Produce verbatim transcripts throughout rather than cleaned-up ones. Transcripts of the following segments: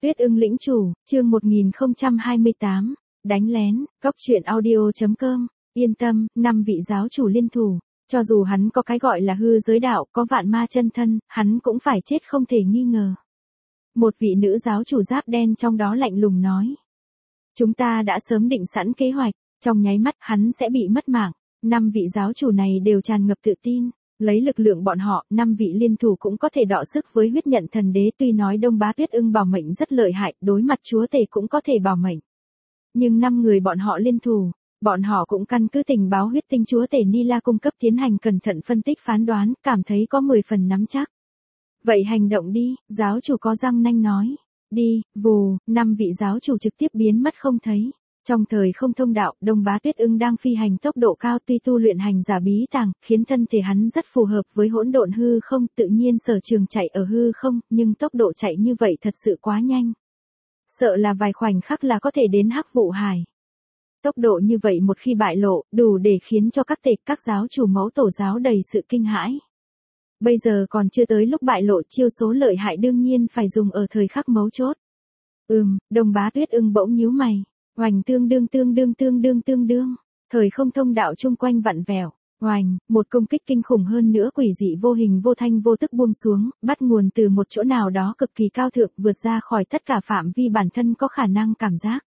Tuyết ưng lĩnh chủ, chương một nghìn không trăm hai mươi tám, đánh lén, cóc truyện audio chấm com, yên tâm, năm vị giáo chủ liên thủ, cho dù hắn có cái gọi là hư giới đạo, có vạn ma chân thân, hắn cũng phải chết không thể nghi ngờ. Một vị nữ giáo chủ giáp đen trong đó lạnh lùng nói. Chúng ta đã sớm định sẵn kế hoạch, trong nháy mắt hắn sẽ bị mất mạng, năm vị giáo chủ này đều tràn ngập tự tin. Lấy lực lượng bọn họ, năm vị liên thủ cũng có thể đọ sức với huyết nhận thần đế, tuy nói Đông Bá Tuyết ưng bảo mệnh rất lợi hại, đối mặt chúa tể cũng có thể bảo mệnh. Nhưng năm người bọn họ liên thủ, bọn họ cũng căn cứ tình báo huyết tinh chúa tể Nila cung cấp tiến hành cẩn thận phân tích phán đoán, cảm thấy có mười phần nắm chắc. Vậy hành động đi, giáo chủ có răng nanh nói. Đi, vù, năm vị giáo chủ trực tiếp biến mất không thấy. Trong thời không thông đạo, Đông Bá Tuyết ưng đang phi hành tốc độ cao, tuy tu luyện hành giả bí tàng, khiến thân thể hắn rất phù hợp với hỗn độn hư không, tự nhiên sở trường chạy ở hư không, nhưng tốc độ chạy như vậy thật sự quá nhanh. Sợ là vài khoảnh khắc là có thể đến Hắc Vụ Hải. Tốc độ như vậy một khi bại lộ, đủ để khiến cho các tệ các giáo chủ mẫu tổ giáo đầy sự kinh hãi. Bây giờ còn chưa tới lúc bại lộ, chiêu số lợi hại đương nhiên phải dùng ở thời khắc mấu chốt. Ừm, Đông Bá Tuyết ưng bỗng nhíu mày. Oành tương đương tương đương tương đương tương đương, thời không thông đạo chung quanh vặn vẹo, oành, một công kích kinh khủng hơn nữa quỷ dị vô hình vô thanh vô tức buông xuống, bắt nguồn từ một chỗ nào đó cực kỳ cao thượng, vượt ra khỏi tất cả phạm vi bản thân có khả năng cảm giác.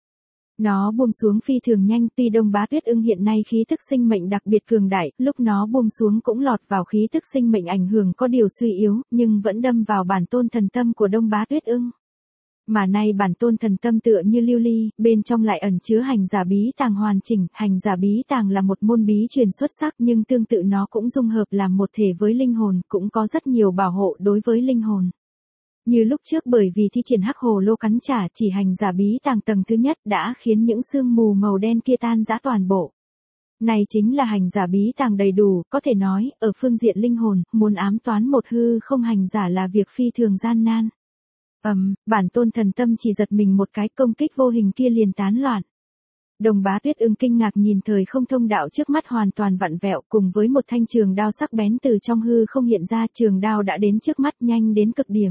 Nó buông xuống phi thường nhanh, tuy Đông Bá Tuyết ưng hiện nay khí tức sinh mệnh đặc biệt cường đại, lúc nó buông xuống cũng lọt vào khí tức sinh mệnh ảnh hưởng có điều suy yếu, nhưng vẫn đâm vào bản tôn thần tâm của Đông Bá Tuyết ưng. Mà nay bản tôn thần tâm tựa như lưu ly, bên trong lại ẩn chứa hành giả bí tàng hoàn chỉnh, hành giả bí tàng là một môn bí truyền xuất sắc, nhưng tương tự nó cũng dung hợp làm một thể với linh hồn, cũng có rất nhiều bảo hộ đối với linh hồn. Như lúc trước bởi vì thi triển hắc hồ lô cắn trả, chỉ hành giả bí tàng tầng thứ nhất đã khiến những sương mù màu đen kia tan rã toàn bộ. Này chính là hành giả bí tàng đầy đủ, có thể nói, ở phương diện linh hồn, muốn ám toán một hư không hành giả là việc phi thường gian nan. Ầm, um, bản tôn thần tâm chỉ giật mình một cái, công kích vô hình kia liền tán loạn. Đông Bá Tuyết ưng kinh ngạc nhìn thời không thông đạo trước mắt hoàn toàn vặn vẹo, cùng với một thanh trường đao sắc bén từ trong hư không hiện ra, trường đao đã đến trước mắt nhanh đến cực điểm.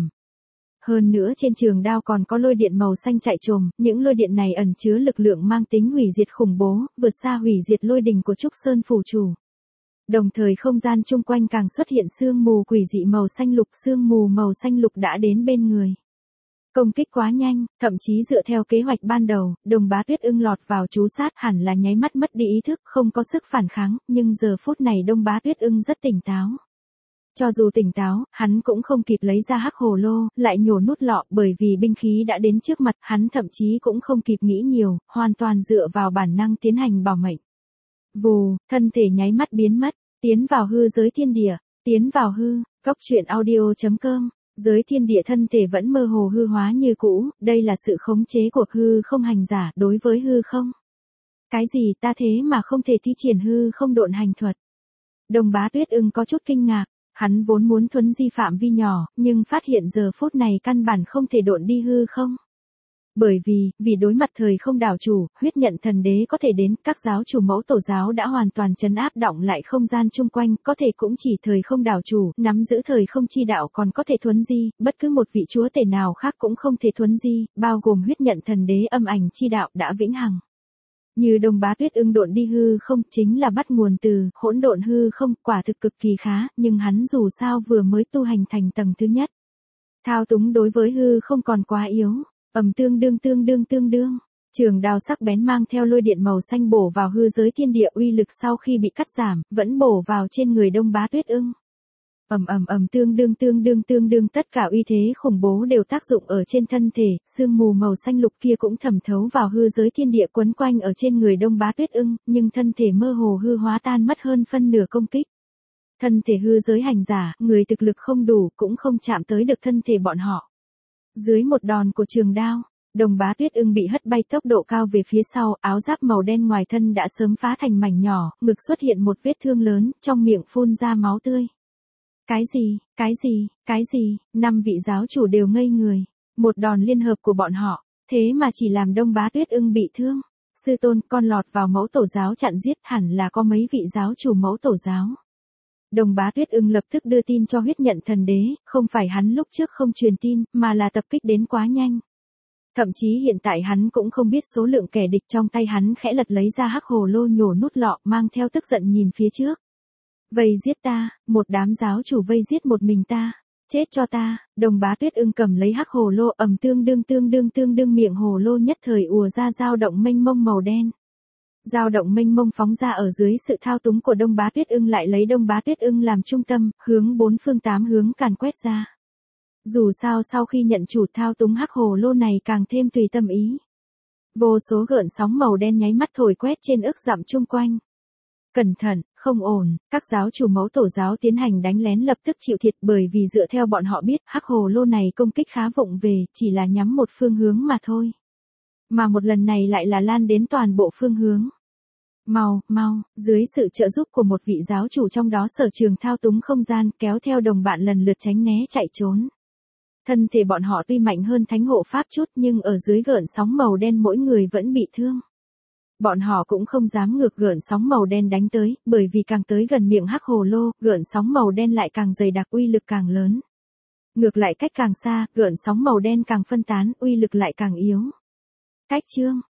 Hơn nữa trên trường đao còn có lôi điện màu xanh chạy trồm, những lôi điện này ẩn chứa lực lượng mang tính hủy diệt khủng bố, vượt xa hủy diệt lôi đình của Trúc Sơn phủ chủ. Đồng thời không gian chung quanh càng xuất hiện sương mù quỷ dị màu xanh lục, sương mù màu xanh lục đã đến bên người. Công kích quá nhanh, thậm chí dựa theo kế hoạch ban đầu, Đông Bá Tuyết ưng lọt vào trú sát hẳn là nháy mắt mất đi ý thức, không có sức phản kháng, nhưng giờ phút này Đông Bá Tuyết ưng rất tỉnh táo. Cho dù tỉnh táo, hắn cũng không kịp lấy ra hắc hồ lô, lại nhổ nút lọ, bởi vì binh khí đã đến trước mặt, hắn thậm chí cũng không kịp nghĩ nhiều, hoàn toàn dựa vào bản năng tiến hành bảo mệnh. Vù, thân thể nháy mắt biến mất, tiến vào hư giới thiên địa, tiến vào hư, cóc truyện audio chấm com. Giới thiên địa thân thể vẫn mơ hồ hư hóa như cũ, đây là sự khống chế của hư không hành giả đối với hư không. Cái gì ta thế mà không thể thi triển hư không độn hành thuật? Đông Bá Tuyết ưng có chút kinh ngạc, hắn vốn muốn thuấn di phạm vi nhỏ, nhưng phát hiện giờ phút này căn bản không thể độn đi hư không. Bởi vì, vì đối mặt thời không đảo chủ, huyết nhận thần đế có thể đến, các giáo chủ mẫu tổ giáo đã hoàn toàn trấn áp động lại không gian chung quanh, có thể cũng chỉ thời không đảo chủ, nắm giữ thời không chi đạo còn có thể thuấn di, bất cứ một vị chúa tể nào khác cũng không thể thuấn di, bao gồm huyết nhận thần đế âm ảnh chi đạo đã vĩnh hằng. Như Đông Bá Tuyết ưng độn đi hư không chính là bắt nguồn từ hỗn độn hư không, quả thực cực kỳ khá, nhưng hắn dù sao vừa mới tu hành thành tầng thứ nhất. Thao túng đối với hư không còn quá yếu. Ầm tương đương tương đương tương đương, trường đao sắc bén mang theo lôi điện màu xanh bổ vào hư giới thiên địa, uy lực sau khi bị cắt giảm, vẫn bổ vào trên người Đông Bá Tuyết ưng. Ầm ầm ầm tương đương tương đương tương đương, tất cả uy thế khủng bố đều tác dụng ở trên thân thể, sương mù màu xanh lục kia cũng thẩm thấu vào hư giới thiên địa quấn quanh ở trên người Đông Bá Tuyết ưng, nhưng thân thể mơ hồ hư hóa tan mất hơn phân nửa công kích. Thân thể hư giới hành giả, người thực lực không đủ cũng không chạm tới được thân thể bọn họ. Dưới một đòn của trường đao, Đông Bá Tuyết ưng bị hất bay tốc độ cao về phía sau, áo giáp màu đen ngoài thân đã sớm phá thành mảnh nhỏ, ngực xuất hiện một vết thương lớn, trong miệng phun ra máu tươi. Cái gì, cái gì, cái gì, năm vị giáo chủ đều ngây người, một đòn liên hợp của bọn họ, thế mà chỉ làm Đông Bá Tuyết ưng bị thương. Sư tôn, con lọt vào mẫu tổ giáo chặn giết, hẳn là có mấy vị giáo chủ mẫu tổ giáo. Đông Bá Tuyết ưng lập tức đưa tin cho huyết nhận thần đế, không phải hắn lúc trước không truyền tin, mà là tập kích đến quá nhanh. Thậm chí hiện tại hắn cũng không biết số lượng kẻ địch, trong tay hắn khẽ lật lấy ra hắc hồ lô nhổ nút lọ, mang theo tức giận nhìn phía trước. Vây giết ta, một đám giáo chủ vây giết một mình ta, chết cho ta. Đồng Bá Tuyết Ưng cầm lấy hắc hồ lô, ầm tương đương tương đương tương đương, miệng hồ lô nhất thời ùa ra dao động mênh mông màu đen. Dao động mênh mông phóng ra ở dưới sự thao túng của Đông Bá Tuyết Ưng, lại lấy Đông Bá Tuyết Ưng làm trung tâm, hướng bốn phương tám hướng càn quét ra. Dù sao sau khi nhận chủ thao túng hắc hồ lô này càng thêm tùy tâm ý. Vô số gợn sóng màu đen nháy mắt thổi quét trên ức dặm chung quanh. Cẩn thận, không ổn, các giáo chủ mẫu tổ giáo tiến hành đánh lén lập tức chịu thiệt, bởi vì dựa theo bọn họ biết, hắc hồ lô này công kích khá vụng về, chỉ là nhắm một phương hướng mà thôi. Mà một lần này lại là lan đến toàn bộ phương hướng. Mau, mau, dưới sự trợ giúp của một vị giáo chủ trong đó sở trường thao túng không gian, kéo theo đồng bạn lần lượt tránh né chạy trốn. Thân thể bọn họ tuy mạnh hơn thánh hộ pháp chút, nhưng ở dưới gợn sóng màu đen mỗi người vẫn bị thương. Bọn họ cũng không dám ngược gợn sóng màu đen đánh tới, bởi vì càng tới gần miệng hắc hồ lô, gợn sóng màu đen lại càng dày đặc, uy lực càng lớn. Ngược lại cách càng xa, gợn sóng màu đen càng phân tán, uy lực lại càng yếu. Cách chương